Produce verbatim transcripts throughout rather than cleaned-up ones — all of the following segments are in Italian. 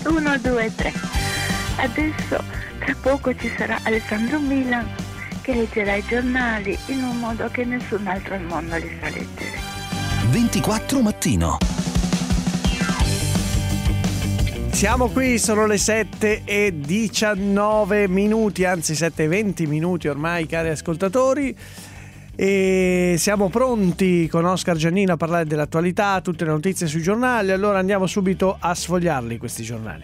uno, due, tre. Adesso tra poco ci sarà Alessandro Milan che leggerà i giornali in un modo che nessun altro al mondo li sa leggere. ventiquattro mattino. Siamo qui, sono le sette e diciannove minuti, anzi sette e venti minuti ormai, cari ascoltatori, e siamo pronti con Oscar Giannino a parlare dell'attualità, tutte le notizie sui giornali. Allora andiamo subito a sfogliarli questi giornali.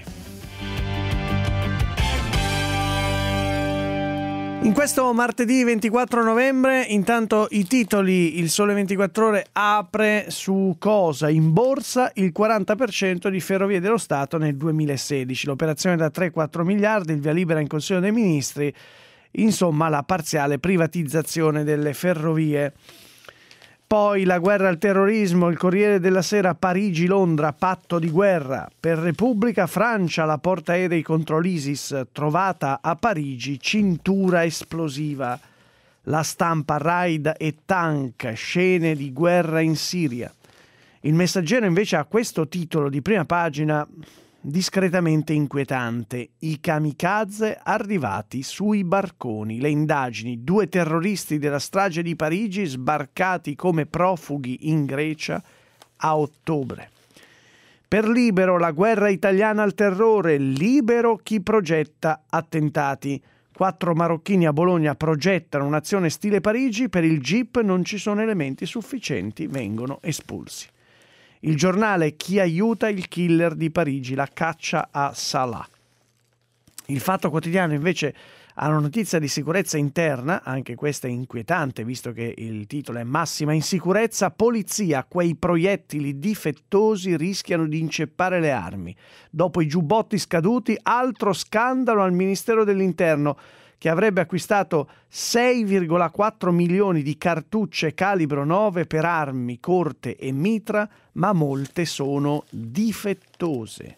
In questo martedì ventiquattro novembre, intanto i titoli. Il Sole ventiquattro Ore apre su cosa? In borsa il quaranta per cento di Ferrovie dello Stato nel duemilasedici. L'operazione da tre quattro miliardi, il via libera in Consiglio dei Ministri, insomma la parziale privatizzazione delle ferrovie. Poi la guerra al terrorismo, il Corriere della Sera, Parigi-Londra, patto di guerra. Per Repubblica, Francia, la portaerei contro l'ISIS, trovata a Parigi, cintura esplosiva. La Stampa, raid e tank, scene di guerra in Siria. Il Messaggero invece ha questo titolo di prima pagina discretamente inquietante: i kamikaze arrivati sui barconi, le indagini, due terroristi della strage di Parigi sbarcati come profughi in Grecia a ottobre. Per Libero, la guerra italiana al terrore, libero chi progetta attentati. Quattro marocchini a Bologna progettano un'azione stile Parigi, per il G I P non ci sono elementi sufficienti, vengono espulsi. Il Giornale, chi aiuta il killer di Parigi, la caccia a Salah. Il Fatto Quotidiano invece ha una notizia di sicurezza interna, anche questa è inquietante visto che il titolo è massima insicurezza, polizia, quei proiettili difettosi rischiano di inceppare le armi. Dopo i giubbotti scaduti, altro scandalo al Ministero dell'Interno, che avrebbe acquistato sei virgola quattro milioni di cartucce calibro nove per armi corte e mitra, ma molte sono difettose.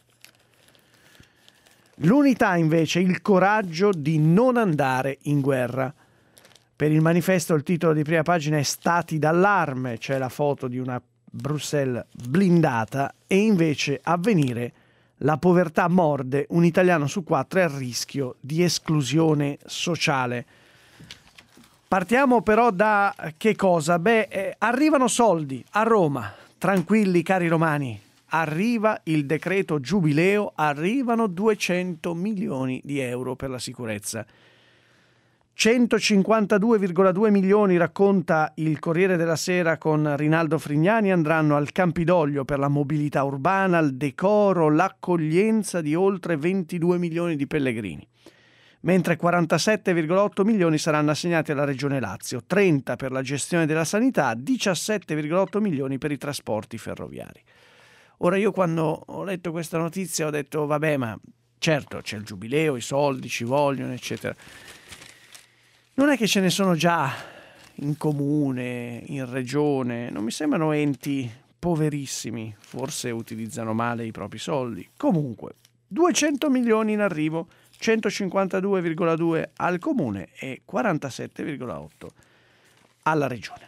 L'Unità invece, il coraggio di non andare in guerra. Per il Manifesto il titolo di prima pagina è Stati d'allarme, c'è la foto di una Bruxelles blindata, e invece Avvenire, la povertà morde, un italiano su quattro è a rischio di esclusione sociale. Partiamo però da che cosa? Beh, eh, arrivano soldi a Roma, tranquilli cari romani, arriva il decreto giubileo, arrivano duecento milioni di euro per la sicurezza. centocinquantadue virgola due milioni, racconta il Corriere della Sera con Rinaldo Frignani, andranno al Campidoglio per la mobilità urbana, il decoro, l'accoglienza di oltre ventidue milioni di pellegrini. Mentre quarantasette virgola otto milioni saranno assegnati alla Regione Lazio, trenta per la gestione della sanità, diciassette virgola otto milioni per i trasporti ferroviari. Ora io quando ho letto questa notizia ho detto vabbè, ma certo c'è il giubileo, i soldi ci vogliono, eccetera. Non è che ce ne sono già in comune, in regione, non mi sembrano enti poverissimi, forse utilizzano male i propri soldi. Comunque, duecento milioni in arrivo, centocinquantadue virgola due al comune e quarantasette virgola otto alla regione.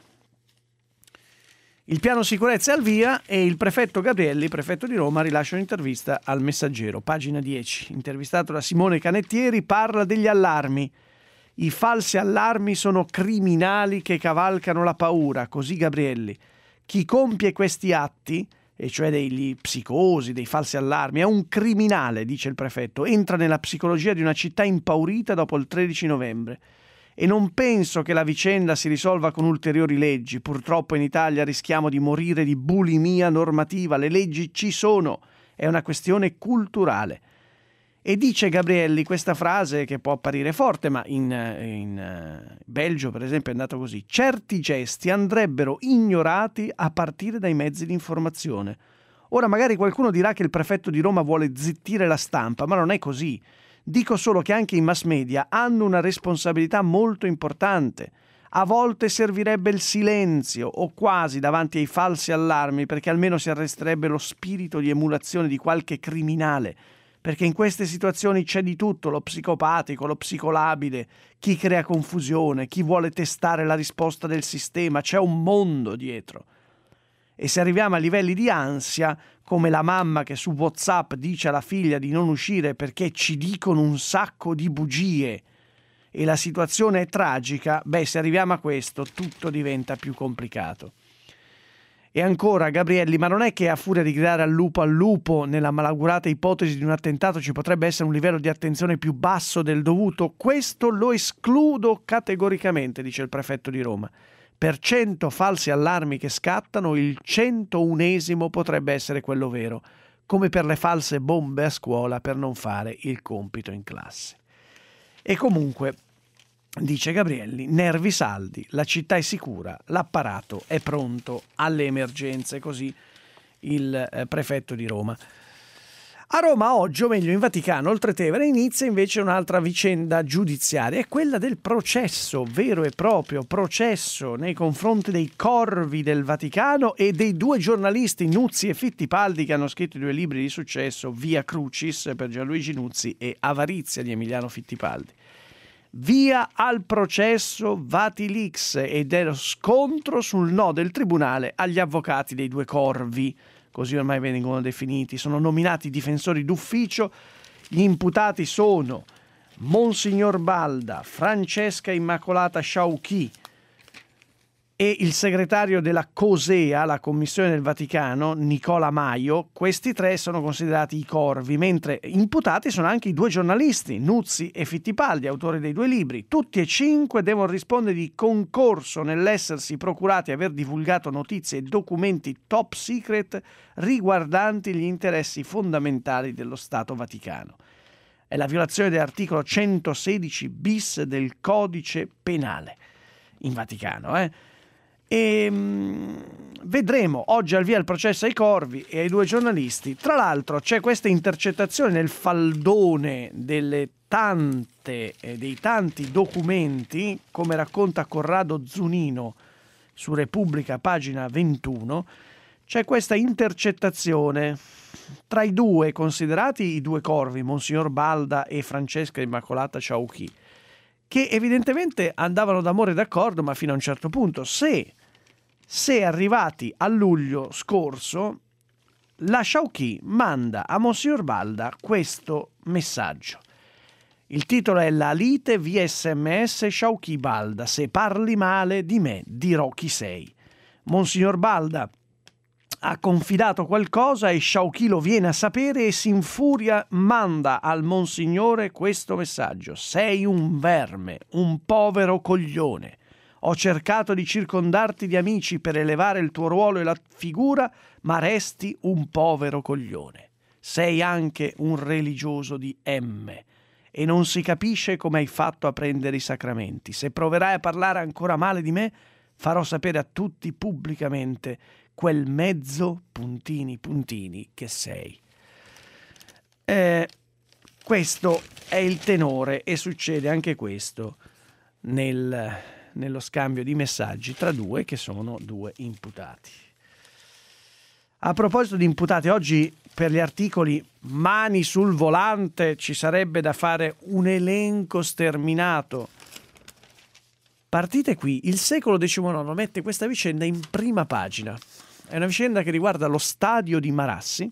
Il piano sicurezza è al via e il prefetto Gabrielli, prefetto di Roma, rilascia un'intervista al Messaggero, pagina dieci. Intervistato da Simone Canettieri, parla degli allarmi. I falsi allarmi sono criminali che cavalcano la paura, così Gabrielli. Chi compie questi atti, e cioè degli psicosi, dei falsi allarmi, è un criminale, dice il prefetto. Entra nella psicologia di una città impaurita dopo il tredici novembre. E non penso che la vicenda si risolva con ulteriori leggi. Purtroppo in Italia rischiamo di morire di bulimia normativa. Le leggi ci sono, è una questione culturale. E dice Gabrielli questa frase che può apparire forte, ma in, in uh, Belgio per esempio è andato così: certi gesti andrebbero ignorati a partire dai mezzi di informazione. Ora magari qualcuno dirà che il prefetto di Roma vuole zittire la stampa, ma non è così. Dico solo che anche i mass media hanno una responsabilità molto importante. A volte servirebbe il silenzio, o quasi, davanti ai falsi allarmi, perché almeno si arresterebbe lo spirito di emulazione di qualche criminale. Perché in queste situazioni c'è di tutto, lo psicopatico, lo psicolabile, chi crea confusione, chi vuole testare la risposta del sistema, c'è un mondo dietro. E se arriviamo a livelli di ansia, come la mamma che su WhatsApp dice alla figlia di non uscire perché ci dicono un sacco di bugie e la situazione è tragica, beh, se arriviamo a questo tutto diventa più complicato. E ancora, Gabrielli, ma non è che a furia di gridare al lupo al lupo, nella malaugurata ipotesi di un attentato ci potrebbe essere un livello di attenzione più basso del dovuto? Questo lo escludo categoricamente, dice il prefetto di Roma. Per cento falsi allarmi che scattano, il centounesimo potrebbe essere quello vero, come per le false bombe a scuola per non fare il compito in classe. E comunque, dice Gabrielli, nervi saldi, la città è sicura, l'apparato è pronto alle emergenze, così il eh, prefetto di Roma. A Roma oggi, o meglio in Vaticano, oltre Tevere, inizia invece un'altra vicenda giudiziaria, è quella del processo, vero e proprio processo nei confronti dei corvi del Vaticano e dei due giornalisti Nuzzi e Fittipaldi che hanno scritto i due libri di successo, Via Crucis per Gianluigi Nuzzi e Avarizia di Emiliano Fittipaldi. Via al processo Vatilix e dello scontro sul no del tribunale agli avvocati dei due corvi, così ormai vengono definiti. Sono nominati difensori d'ufficio. Gli imputati sono Monsignor Balda, Francesca Immacolata Sciauchi e il segretario della COSEA, la Commissione del Vaticano, Nicola Maio. Questi tre sono considerati i corvi, mentre imputati sono anche i due giornalisti, Nuzzi e Fittipaldi, autori dei due libri. Tutti e cinque devono rispondere di concorso nell'essersi procurati e aver divulgato notizie e documenti top secret riguardanti gli interessi fondamentali dello Stato Vaticano. È la violazione dell'articolo centosedici bis del Codice Penale in Vaticano, eh? E mh, vedremo oggi al via il processo ai corvi e ai due giornalisti. Tra l'altro c'è questa intercettazione nel faldone delle tante eh, dei tanti documenti, come racconta Corrado Zunino su Repubblica pagina ventuno. C'è questa intercettazione tra i due considerati i due corvi, Monsignor Balda e Francesca Immacolata Sciauchi, che evidentemente andavano d'amore d'accordo, ma fino a un certo punto. Se, se arrivati a luglio scorso, la Sciauchi manda a Monsignor Balda questo messaggio. Il titolo è La lite via sms Sciauchi Balda. Se parli male di me, dirò chi sei. Monsignor Balda ha confidato qualcosa e Sciauchi lo viene a sapere e si infuria, manda al Monsignore questo messaggio: sei un verme, un povero coglione. Ho cercato di circondarti di amici per elevare il tuo ruolo e la figura, ma resti un povero coglione. Sei anche un religioso di M e non si capisce come hai fatto a prendere i sacramenti. Se proverai a parlare ancora male di me, farò sapere a tutti pubblicamente quel mezzo puntini puntini che sei. Eh, questo è il tenore e succede anche questo nel, nello scambio di messaggi tra due che sono due imputati. A proposito di imputati, oggi per gli articoli mani sul volante ci sarebbe da fare un elenco sterminato. Partite qui, il Secolo diciannove mette questa vicenda in prima pagina. È una vicenda che riguarda lo stadio di Marassi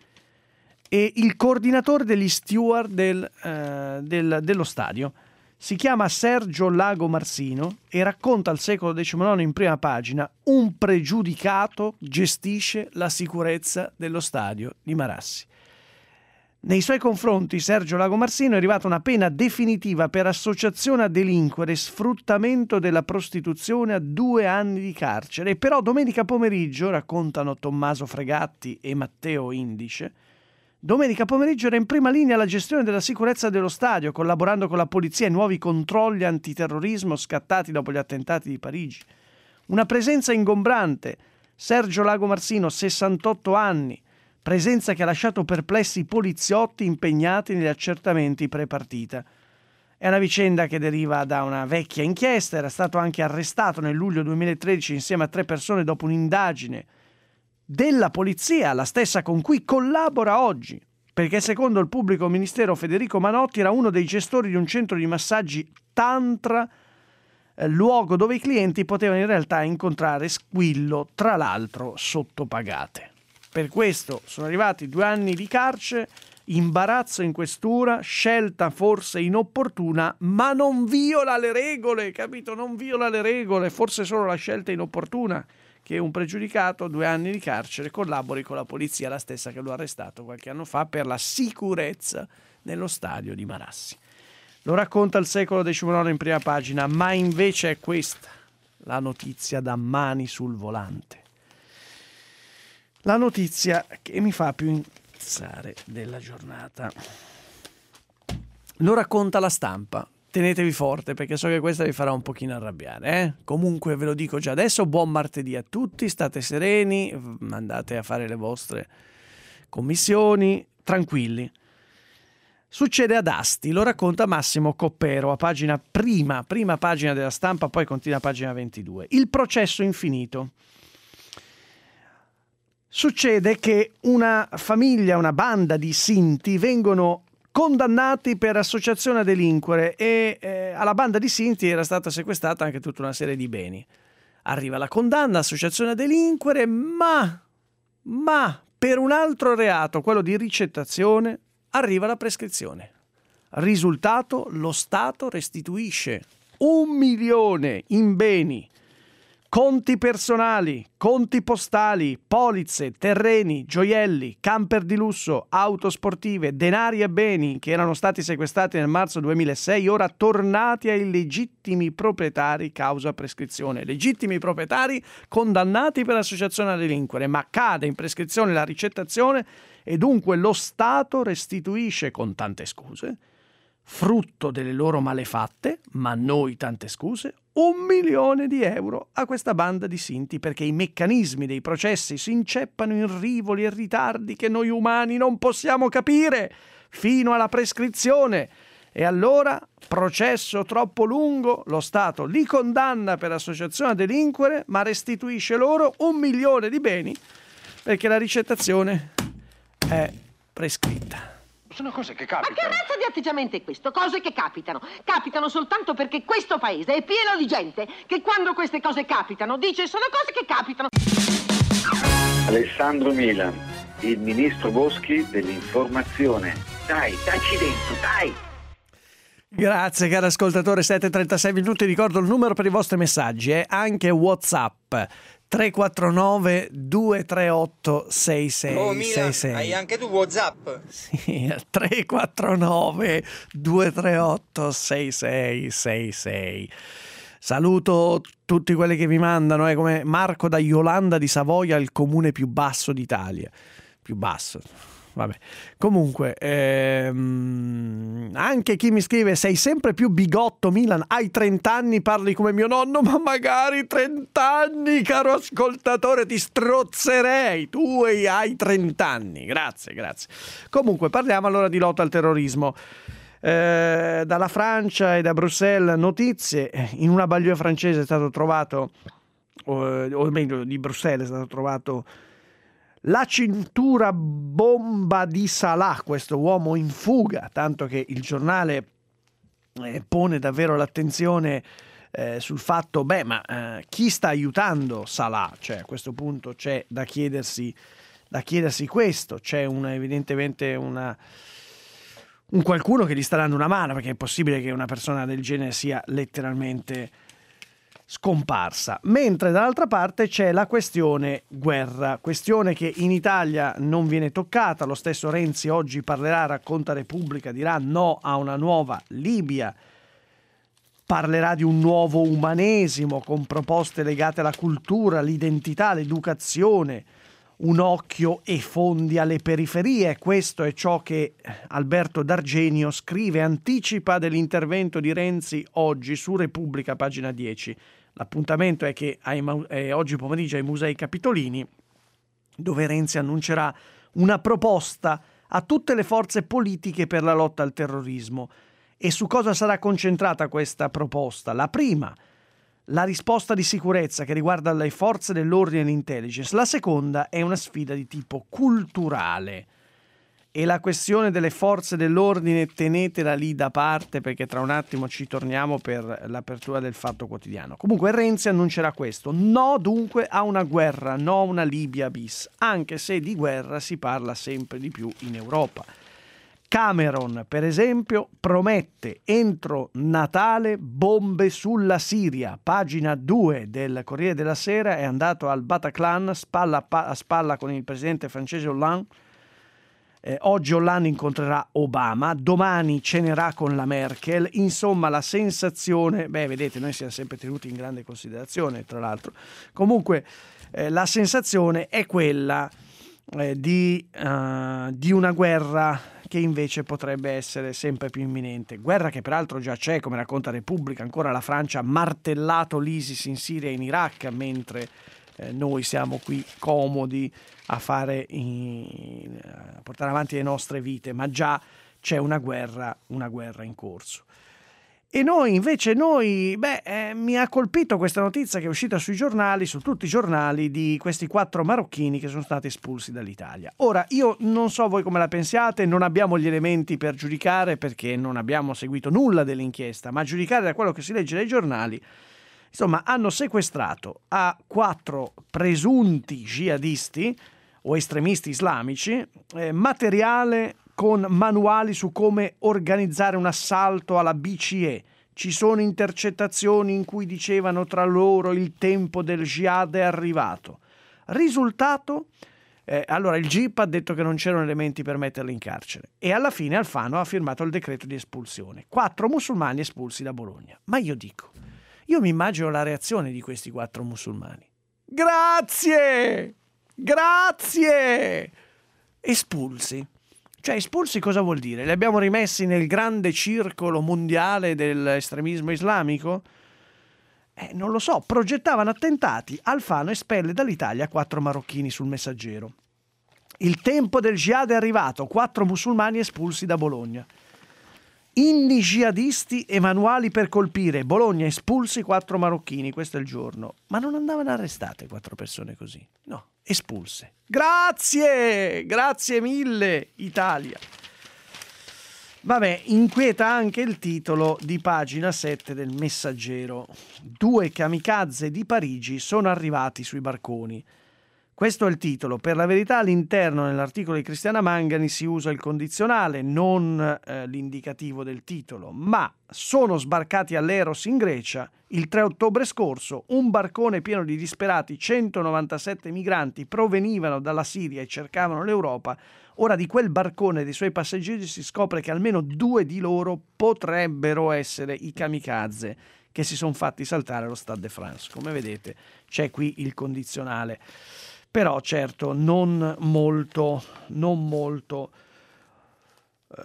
e il coordinatore degli steward del, eh, del, dello stadio. Si chiama Sergio Lago Marsino e racconta al Secolo diciannove in prima pagina: un pregiudicato gestisce la sicurezza dello stadio di Marassi. Nei suoi confronti Sergio Lago Marsino è arrivata una pena definitiva per associazione a delinquere e sfruttamento della prostituzione a due anni di carcere. E però domenica pomeriggio, raccontano Tommaso Fregatti e Matteo Indice, domenica pomeriggio era in prima linea la gestione della sicurezza dello stadio, collaborando con la polizia ai nuovi controlli antiterrorismo scattati dopo gli attentati di Parigi. Una presenza ingombrante. Sergio Lago Marsino, sessantotto anni, presenza che ha lasciato perplessi i poliziotti impegnati negli accertamenti pre-partita. È una vicenda che deriva da una vecchia inchiesta, era stato anche arrestato nel luglio duemilatredici insieme a tre persone dopo un'indagine della polizia, la stessa con cui collabora oggi, perché secondo il pubblico ministero Federico Manotti era uno dei gestori di un centro di massaggi tantra eh, luogo dove i clienti potevano in realtà incontrare squillo, tra l'altro sottopagate. Per questo sono arrivati due anni di carcere, imbarazzo in questura, scelta forse inopportuna, ma non viola le regole, capito? Non viola le regole, forse solo la scelta inopportuna che un pregiudicato, due anni di carcere, collabori con la polizia, la stessa che lo ha arrestato qualche anno fa per la sicurezza nello stadio di Marassi. Lo racconta il Secolo diciannove in prima pagina, ma invece è questa la notizia da mani sul volante. La notizia che mi fa più incazzare della giornata. Lo racconta La Stampa. Tenetevi forte perché so che questa vi farà un pochino arrabbiare. Eh? Comunque ve lo dico già adesso, buon martedì a tutti, state sereni, andate a fare le vostre commissioni, tranquilli. Succede ad Asti, lo racconta Massimo Coppero a pagina prima, prima pagina della Stampa, poi continua a pagina ventidue. Il processo infinito. Succede che una famiglia, una banda di Sinti vengono condannati per associazione a delinquere e eh, alla banda di Sinti era stata sequestrata anche tutta una serie di beni. Arriva la condanna, associazione a delinquere, ma, ma per un altro reato, quello di ricettazione, arriva la prescrizione. Risultato, lo Stato restituisce un milione in beni, conti personali, conti postali, polizze, terreni, gioielli, camper di lusso, auto sportive, denari e beni che erano stati sequestrati nel marzo duemilasei, ora tornati ai legittimi proprietari causa prescrizione. Legittimi proprietari condannati per associazione a delinquere, ma cade in prescrizione la ricettazione e dunque lo Stato restituisce con tante scuse, frutto delle loro malefatte, ma noi tante scuse, un milione di euro a questa banda di Sinti perché i meccanismi dei processi si inceppano in rivoli e ritardi che noi umani non possiamo capire fino alla prescrizione. E allora, processo troppo lungo, lo Stato li condanna per associazione a delinquere, ma restituisce loro un milione di beni perché la ricettazione è prescritta. Sono cose che capitano. Ma che razza di atteggiamento è questo? Cose che capitano. Capitano soltanto perché questo paese è pieno di gente che quando queste cose capitano dice sono cose che capitano. Alessandro Milan, il ministro Boschi dell'informazione. Dai, dacci dentro, dai! Grazie caro ascoltatore, sette e trentasei minuti, ricordo il numero per i vostri messaggi, è anche WhatsApp tre quattro nove due tre otto sei sei Oh Milan, sei sei. hai anche tu WhatsApp? Sì, tre quattro nove due tre otto sei sei sei sei. Saluto tutti quelli che mi mandano, eh, come Marco da Iolanda di Savoia, il comune più basso d'Italia. Più basso. Vabbè. Comunque, ehm, anche chi mi scrive sei sempre più bigotto Milan, hai trenta anni, parli come mio nonno, ma magari trenta anni, caro ascoltatore, ti strozzerei, tu hai trenta anni, grazie, grazie. Comunque, parliamo allora di lotta al terrorismo. Eh, dalla Francia e da Bruxelles notizie, in una banlieue francese è stato trovato, o, o meglio di Bruxelles è stato trovato la cintura bomba di Salah, questo uomo in fuga, tanto che il giornale eh, pone davvero l'attenzione eh, sul fatto, beh, ma eh, chi sta aiutando Salah? Cioè, a questo punto c'è da chiedersi, da chiedersi questo, c'è una, evidentemente una, un qualcuno che gli sta dando una mano, perché è possibile che una persona del genere sia letteralmente scomparsa. Mentre dall'altra parte c'è la questione guerra, questione che in Italia non viene toccata. Lo stesso Renzi oggi parlerà, racconta Repubblica, dirà no a una nuova Libia, parlerà di un nuovo umanesimo con proposte legate alla cultura, all'identità, all'educazione, un occhio e fondi alle periferie. Questo è ciò che Alberto D'Argenio scrive, anticipa dell'intervento di Renzi oggi su Repubblica, pagina dieci. L'appuntamento è che è oggi pomeriggio ai Musei Capitolini, dove Renzi annuncerà una proposta a tutte le forze politiche per la lotta al terrorismo. E su cosa sarà concentrata questa proposta? La prima, la risposta di sicurezza che riguarda le forze dell'ordine e l'intelligence. La seconda è una sfida di tipo culturale. E la questione delle forze dell'ordine tenetela lì da parte, perché tra un attimo ci torniamo per l'apertura del Fatto Quotidiano. Comunque Renzi annuncerà questo: no dunque a una guerra, no a una Libia bis, anche se di guerra si parla sempre di più in Europa. Cameron, per esempio, promette entro Natale bombe sulla Siria. Pagina due del Corriere della Sera, è andato al Bataclan spalla a spalla con il presidente francese Hollande. Eh, oggi Hollande incontrerà Obama, domani cenerà con la Merkel. Insomma, la sensazione, beh, vedete, noi siamo sempre tenuti in grande considerazione, tra l'altro. Comunque, eh, la sensazione è quella eh, di, uh, di una guerra che invece potrebbe essere sempre più imminente. Guerra che peraltro già c'è, come racconta Repubblica. Ancora la Francia ha martellato l'ISIS in Siria e in Iraq, mentre eh, noi siamo qui comodi a fare in, a portare avanti le nostre vite, ma già c'è una guerra, una guerra in corso. E noi invece, noi, beh, eh, mi ha colpito questa notizia che è uscita sui giornali, su tutti i giornali, di questi quattro marocchini che sono stati espulsi dall'Italia. Ora, io non so voi come la pensiate, non abbiamo gli elementi per giudicare perché non abbiamo seguito nulla dell'inchiesta, ma a giudicare da quello che si legge dai giornali, insomma, hanno sequestrato a quattro presunti jihadisti o estremisti islamici eh, materiale con manuali su come organizzare un assalto alla B C E. Ci sono intercettazioni in cui dicevano tra loro il tempo del jihad è arrivato. Risultato? Eh, allora il G I P ha detto che non c'erano elementi per metterli in carcere e alla fine Alfano ha firmato il decreto di espulsione. Quattro musulmani espulsi da Bologna. Ma io dico, io mi immagino la reazione di questi quattro musulmani. Grazie! Grazie! Espulsi. Cioè, espulsi cosa vuol dire? Li abbiamo rimessi nel grande circolo mondiale dell'estremismo islamico? Eh, non lo so. Progettavano attentati. Alfano espelle dall'Italia quattro marocchini sul Messaggero. Il tempo del jihad è arrivato. Quattro musulmani espulsi da Bologna. Inni jihadisti e manuali per colpire. Bologna espulsi quattro marocchini. Questo è il giorno. Ma non andavano arrestate quattro persone così? No, espulse. Grazie! Grazie mille, Italia. Vabbè, inquieta anche il titolo di pagina sette del Messaggero. Due kamikaze di Parigi sono arrivati sui barconi. Questo è il titolo. Per la verità all'interno nell'articolo di Cristiana Mangani si usa il condizionale, non eh, l'indicativo del titolo, ma sono sbarcati all'Eros in Grecia il tre ottobre scorso. Un barcone pieno di disperati, centonovantasette migranti provenivano dalla Siria e cercavano l'Europa. Ora di quel barcone e dei suoi passeggeri si scopre che almeno due di loro potrebbero essere i kamikaze che si sono fatti saltare allo Stade de France. Come vedete c'è qui il condizionale. Però certo non molto, non molto eh,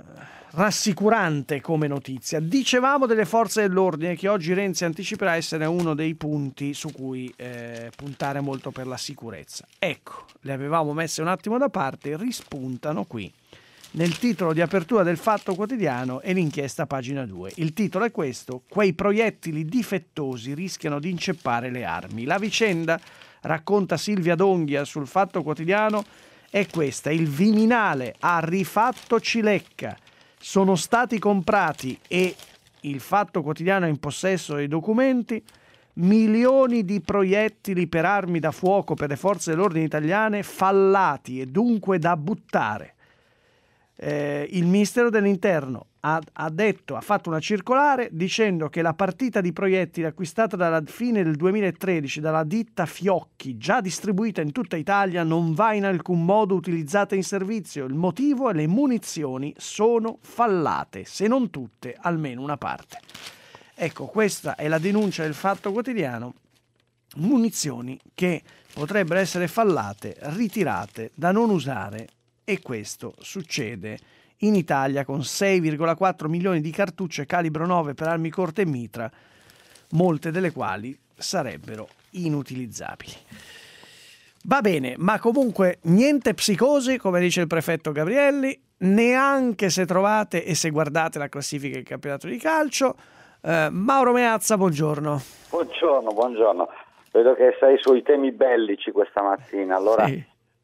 rassicurante come notizia. Dicevamo delle forze dell'ordine che oggi Renzi anticiperà essere uno dei punti su cui eh, puntare molto per la sicurezza. Ecco, le avevamo messe un attimo da parte, rispuntano qui nel titolo di apertura del Fatto Quotidiano e l'inchiesta pagina due. Il titolo è questo: quei proiettili difettosi rischiano di inceppare le armi. La vicenda, racconta Silvia Donghia sul Fatto Quotidiano, è questa: il Viminale ha rifatto Cilecca, sono stati comprati, e il Fatto Quotidiano è in possesso dei documenti, milioni di proiettili per armi da fuoco per le forze dell'ordine italiane fallati e dunque da buttare. Eh, il Ministero dell'Interno ha, ha detto, ha fatto una circolare dicendo che la partita di proiettili acquistata dalla fine del duemilatredici dalla ditta Fiocchi, già distribuita in tutta Italia, non va in alcun modo utilizzata in servizio. Il motivo è le munizioni sono fallate, se non tutte, almeno una parte. Ecco, questa è la denuncia del Fatto Quotidiano. Munizioni che potrebbero essere fallate, ritirate, da non usare. E questo succede in Italia con sei virgola quattro milioni di cartucce calibro nove per armi corte e mitra, molte delle quali sarebbero inutilizzabili. Va bene, ma comunque niente psicosi, come dice il prefetto Gabrielli, neanche se trovate e se guardate la classifica del campionato di calcio. Eh, Mauro Meazza, buongiorno. Buongiorno, buongiorno. Vedo che sei sui temi bellici questa mattina, allora... Sì.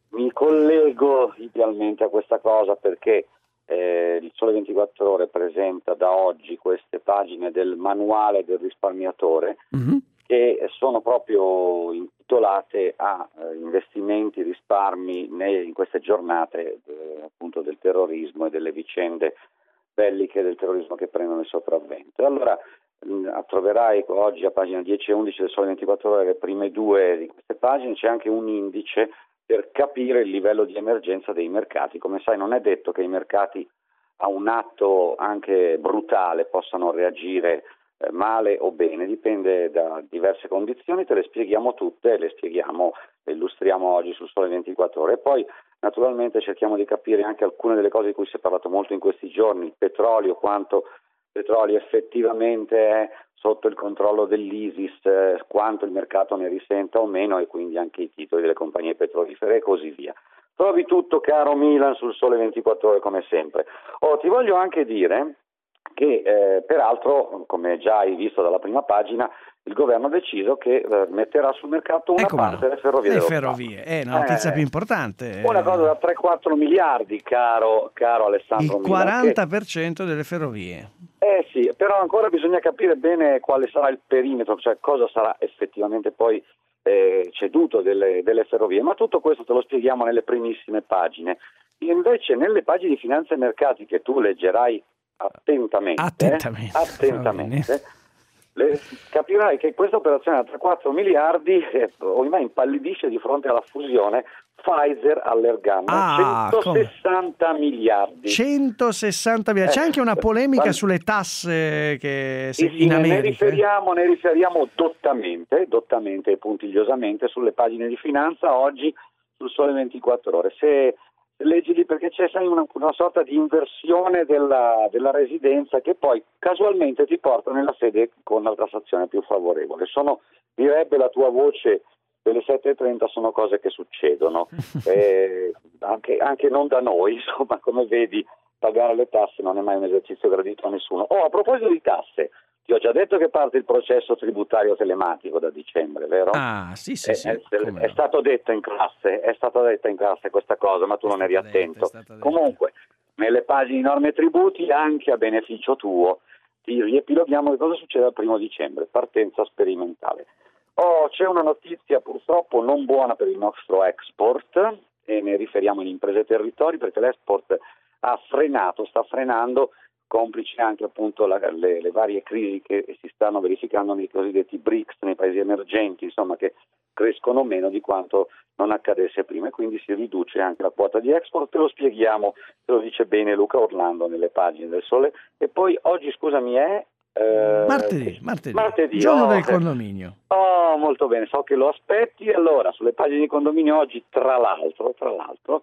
mi collego idealmente a questa cosa perché eh, il Sole ventiquattro Ore presenta da oggi queste pagine del manuale del risparmiatore, mm-hmm. che sono proprio intitolate a eh, investimenti, risparmi ne, in queste giornate eh, appunto del terrorismo e delle vicende belliche del terrorismo che prendono il sopravvento. Allora mh, troverai oggi a pagina dieci e undici del Sole ventiquattro Ore, le prime due di queste pagine, c'è anche un indice per capire il livello di emergenza dei mercati. Come sai, non è detto che i mercati a un atto anche brutale possano reagire eh, male o bene, dipende da diverse condizioni, te le spieghiamo tutte, le spieghiamo, le illustriamo oggi sul Sole ventiquattro Ore. E poi naturalmente cerchiamo di capire anche alcune delle cose di cui si è parlato molto in questi giorni, il petrolio, quanto petrolio effettivamente è sotto il controllo dell'ISIS, eh, quanto il mercato ne risenta o meno, e quindi anche i titoli delle compagnie petrolifere e così via. Trovi tutto, caro Milan, sul Sole ventiquattro Ore come sempre. Oh, ti voglio anche dire che eh, peraltro, come già hai visto dalla prima pagina, il governo ha deciso che eh, metterà sul mercato una ecco parte delle ferrovie. Le ferrovie, è una notizia eh, più importante. Una cosa da tre quattro miliardi, caro, caro Alessandro Il Milan, quaranta per cento che... delle ferrovie. Eh sì, però ancora bisogna capire bene quale sarà il perimetro, cioè cosa sarà effettivamente poi eh, ceduto delle, delle ferrovie, ma tutto questo te lo spieghiamo nelle primissime pagine. Invece nelle pagine di finanza e mercati, che tu leggerai attentamente, attentamente, eh, attentamente le, capirai che questa operazione da tre quattro miliardi eh, ormai impallidisce di fronte alla fusione Pfizer-Allergan, ah, centosessanta come? miliardi. centosessanta miliardi. C'è eh, anche una polemica ma... sulle tasse che sì, sì, in America. Ne riferiamo, ne riferiamo dottamente, dottamente e puntigliosamente sulle pagine di finanza oggi sul Sole ventiquattro Ore. Se leggi lì, perché c'è sai, una, una sorta di inversione della, della residenza che poi casualmente ti porta nella sede con la tassazione più favorevole. Sono, direbbe la tua voce delle sette e trenta, sono cose che succedono, eh, anche, anche non da noi, insomma, come vedi, pagare le tasse non è mai un esercizio gradito a nessuno. Oh, a proposito di tasse, ti ho già detto che parte il processo tributario telematico da dicembre, vero? Ah, sì, sì, sì. È, è, è stato detto in classe, è stata detta in classe questa cosa, ma tu non eri attento. Comunque, nelle pagine norme e tributi, anche a beneficio tuo, ti riepiloghiamo che cosa succede al primo dicembre, partenza sperimentale. Oh, c'è una notizia purtroppo non buona per il nostro export, e ne riferiamo in Imprese e Territori, perché l'export ha frenato, sta frenando, complici anche appunto la, le, le varie crisi che si stanno verificando nei cosiddetti B R I C S, nei paesi emergenti, insomma, che crescono meno di quanto non accadesse prima, e quindi si riduce anche la quota di export. Te lo spieghiamo, te lo dice bene Luca Orlando nelle pagine del Sole. E poi oggi, scusami, è Eh, martedì, martedì, martedì, giorno oh, del condominio. Oh, molto bene, so che lo aspetti. Allora, sulle pagine di condominio oggi, tra l'altro, tra l'altro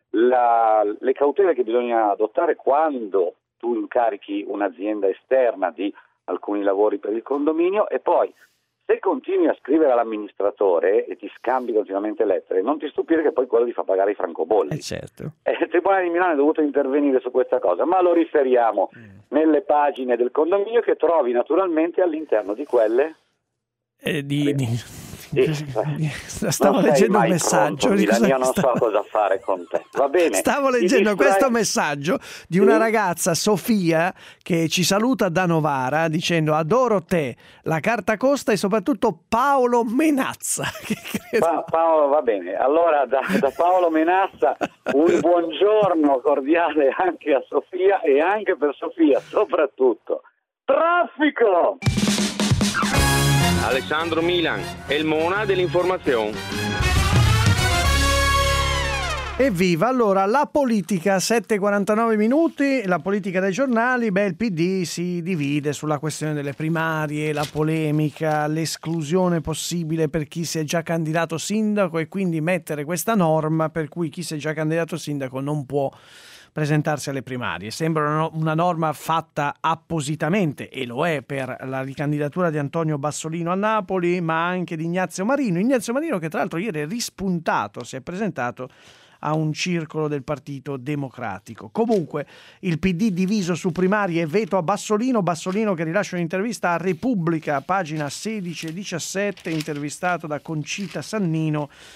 la, le cautele che bisogna adottare quando tu incarichi un'azienda esterna di alcuni lavori per il condominio, e poi se continui a scrivere all'amministratore e ti scambi continuamente lettere, non ti stupire che poi quello ti fa pagare i francobolli. Eh certo. Eh, il Tribunale di Milano è dovuto intervenire su questa cosa, ma lo riferiamo mm. nelle pagine del condominio, che trovi naturalmente all'interno di quelle eh, di, di, di, di, stavo leggendo un messaggio pronto, Milan, io non stavo... so cosa fare con te, va bene, stavo leggendo distrai... questo messaggio di una ragazza, Sofia, che ci saluta da Novara dicendo: adoro te, la carta costa, e soprattutto Paolo Menazza. Che credo... pa- Paolo, va bene, allora da, da Paolo Menazza un buongiorno cordiale anche a Sofia, e anche per Sofia soprattutto traffico. Alessandro Milan, il Mona dell'informazione. Evviva! Allora, la politica, sette e quarantanove minuti, la politica dai giornali. Beh, il P D si divide sulla questione delle primarie, la polemica, l'esclusione possibile per chi si è già candidato sindaco, e quindi mettere questa norma per cui chi si è già candidato sindaco non può presentarsi alle primarie. Sembra una, una norma fatta appositamente, e lo è, per la ricandidatura di Antonio Bassolino a Napoli, ma anche di Ignazio Marino. Ignazio Marino, che tra l'altro ieri è rispuntato, si è presentato a un circolo del Partito Democratico. Comunque, il P D diviso su primarie e veto a Bassolino. Bassolino che rilascia un'intervista a Repubblica, pagina sedici e diciassette, intervistato da Concita Sannino.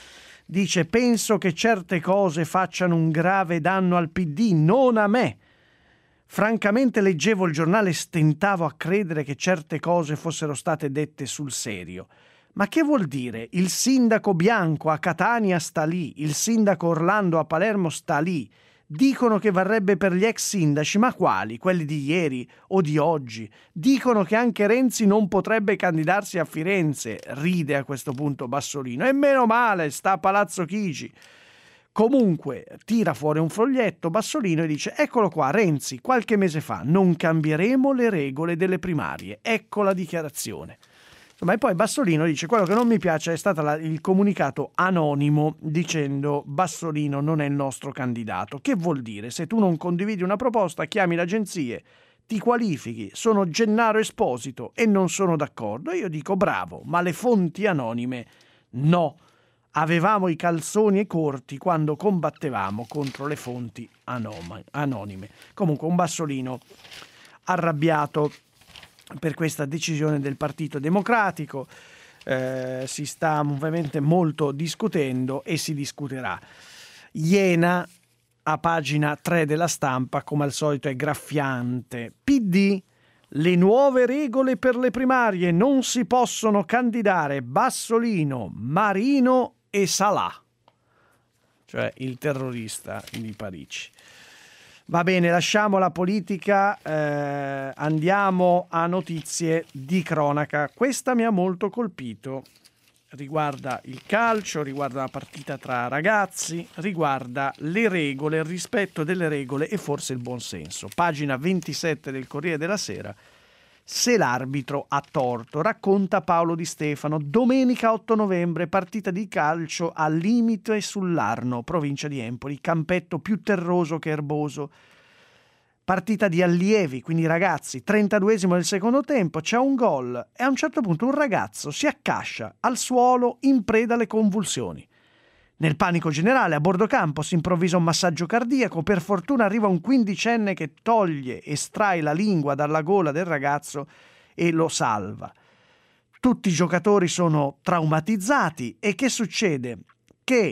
Dice: penso che certe cose facciano un grave danno al P D, non a me. Francamente leggevo il giornale e stentavo a credere che certe cose fossero state dette sul serio. Ma che vuol dire? Il sindaco Bianco a Catania sta lì, il sindaco Orlando a Palermo sta lì. Dicono che varrebbe per gli ex sindaci, ma quali? Quelli di ieri o di oggi? Dicono che anche Renzi non potrebbe candidarsi a Firenze. Ride a questo punto Bassolino. E meno male, sta a Palazzo Chigi. Comunque, tira fuori un foglietto Bassolino e dice: eccolo qua, Renzi, qualche mese fa, non cambieremo le regole delle primarie. Ecco la dichiarazione. Ma poi Bassolino dice: quello che non mi piace è stato la, il comunicato anonimo dicendo Bassolino non è il nostro candidato. Che vuol dire? Se tu non condividi una proposta, chiami le agenzie, ti qualifichi, sono Gennaro Esposito e non sono d'accordo. Io dico bravo, ma le fonti anonime no. Avevamo i calzoni corti quando combattevamo contro le fonti anoma, anonime. Comunque un Bassolino arrabbiato per questa decisione del Partito Democratico. Eh, si sta ovviamente molto discutendo e si discuterà. Iena, a pagina tre della Stampa, come al solito è graffiante. P D, le nuove regole per le primarie, non si possono candidare Bassolino, Marino e Salah, cioè il terrorista di Parigi. Va bene, lasciamo la politica, eh, andiamo a notizie di cronaca. Questa mi ha molto colpito, riguarda il calcio, riguarda la partita tra ragazzi, riguarda le regole, il rispetto delle regole e forse il buonsenso. Pagina ventisette del Corriere della Sera. Se l'arbitro ha torto, racconta Paolo Di Stefano. Domenica otto novembre, partita di calcio al limite sull'Arno, provincia di Empoli, campetto più terroso che erboso. Partita di allievi, quindi ragazzi, trentaduesimo del secondo tempo, c'è un gol e a un certo punto un ragazzo si accascia al suolo in preda alle convulsioni. Nel panico generale a bordo campo si improvvisa un massaggio cardiaco, per fortuna arriva un quindicenne che toglie, estrae la lingua dalla gola del ragazzo e lo salva. Tutti i giocatori sono traumatizzati e che succede? Che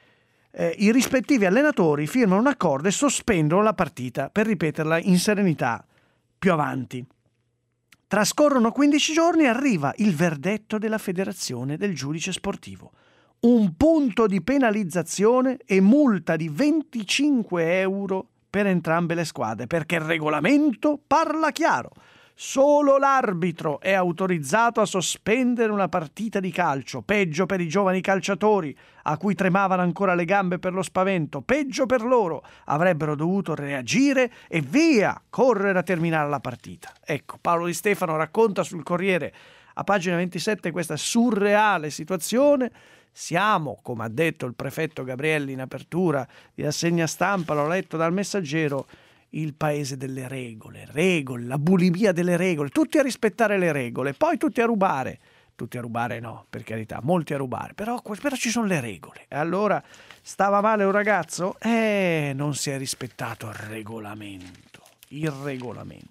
eh, i rispettivi allenatori firmano un accordo e sospendono la partita per ripeterla in serenità più avanti. Trascorrono quindici giorni e arriva il verdetto della federazione del giudice sportivo. Un punto di penalizzazione e multa di venticinque euro per entrambe le squadre, perché il regolamento parla chiaro. Solo l'arbitro è autorizzato a sospendere una partita di calcio. Peggio per i giovani calciatori, a cui tremavano ancora le gambe per lo spavento. Peggio per loro. Avrebbero dovuto reagire e via, correre a terminare la partita. Ecco, Paolo Di Stefano racconta sul Corriere, a pagina ventisette, questa surreale situazione. Siamo, come ha detto il prefetto Gabrielli in apertura di rassegna stampa, l'ho letto dal Messaggero, il paese delle regole, regole, la bulimia delle regole, tutti a rispettare le regole, poi tutti a rubare, tutti a rubare no, per carità, molti a rubare, però, però ci sono le regole. E allora stava male un ragazzo? Eh, non si è rispettato il regolamento, il regolamento.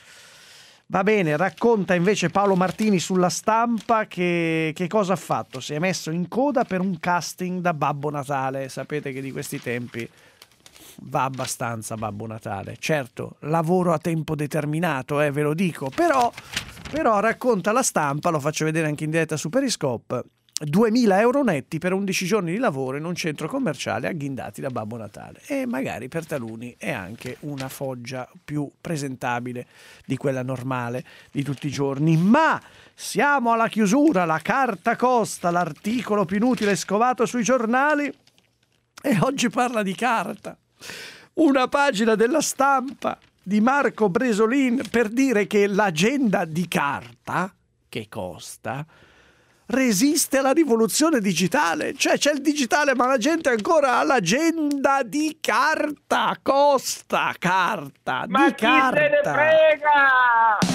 Va bene, racconta invece Paolo Martini sulla Stampa che, che cosa ha fatto. Si è messo in coda per un casting da Babbo Natale. Sapete che di questi tempi va abbastanza Babbo Natale. Certo, lavoro a tempo determinato, eh, ve lo dico, però, però racconta la Stampa, lo faccio vedere anche in diretta su Periscope, duemila euro netti per undici giorni di lavoro in un centro commerciale agghindati da Babbo Natale, e magari per taluni è anche una foggia più presentabile di quella normale di tutti i giorni. Ma siamo alla chiusura, la carta costa, l'articolo più inutile scovato sui giornali, e oggi parla di carta. Una pagina della Stampa di Marco Bresolin per dire che l'agenda di carta, che costa, resiste alla rivoluzione digitale. Cioè c'è il digitale ma la gente ancora ha l'agenda di carta. Costa carta, ma di chi carta. se ne frega?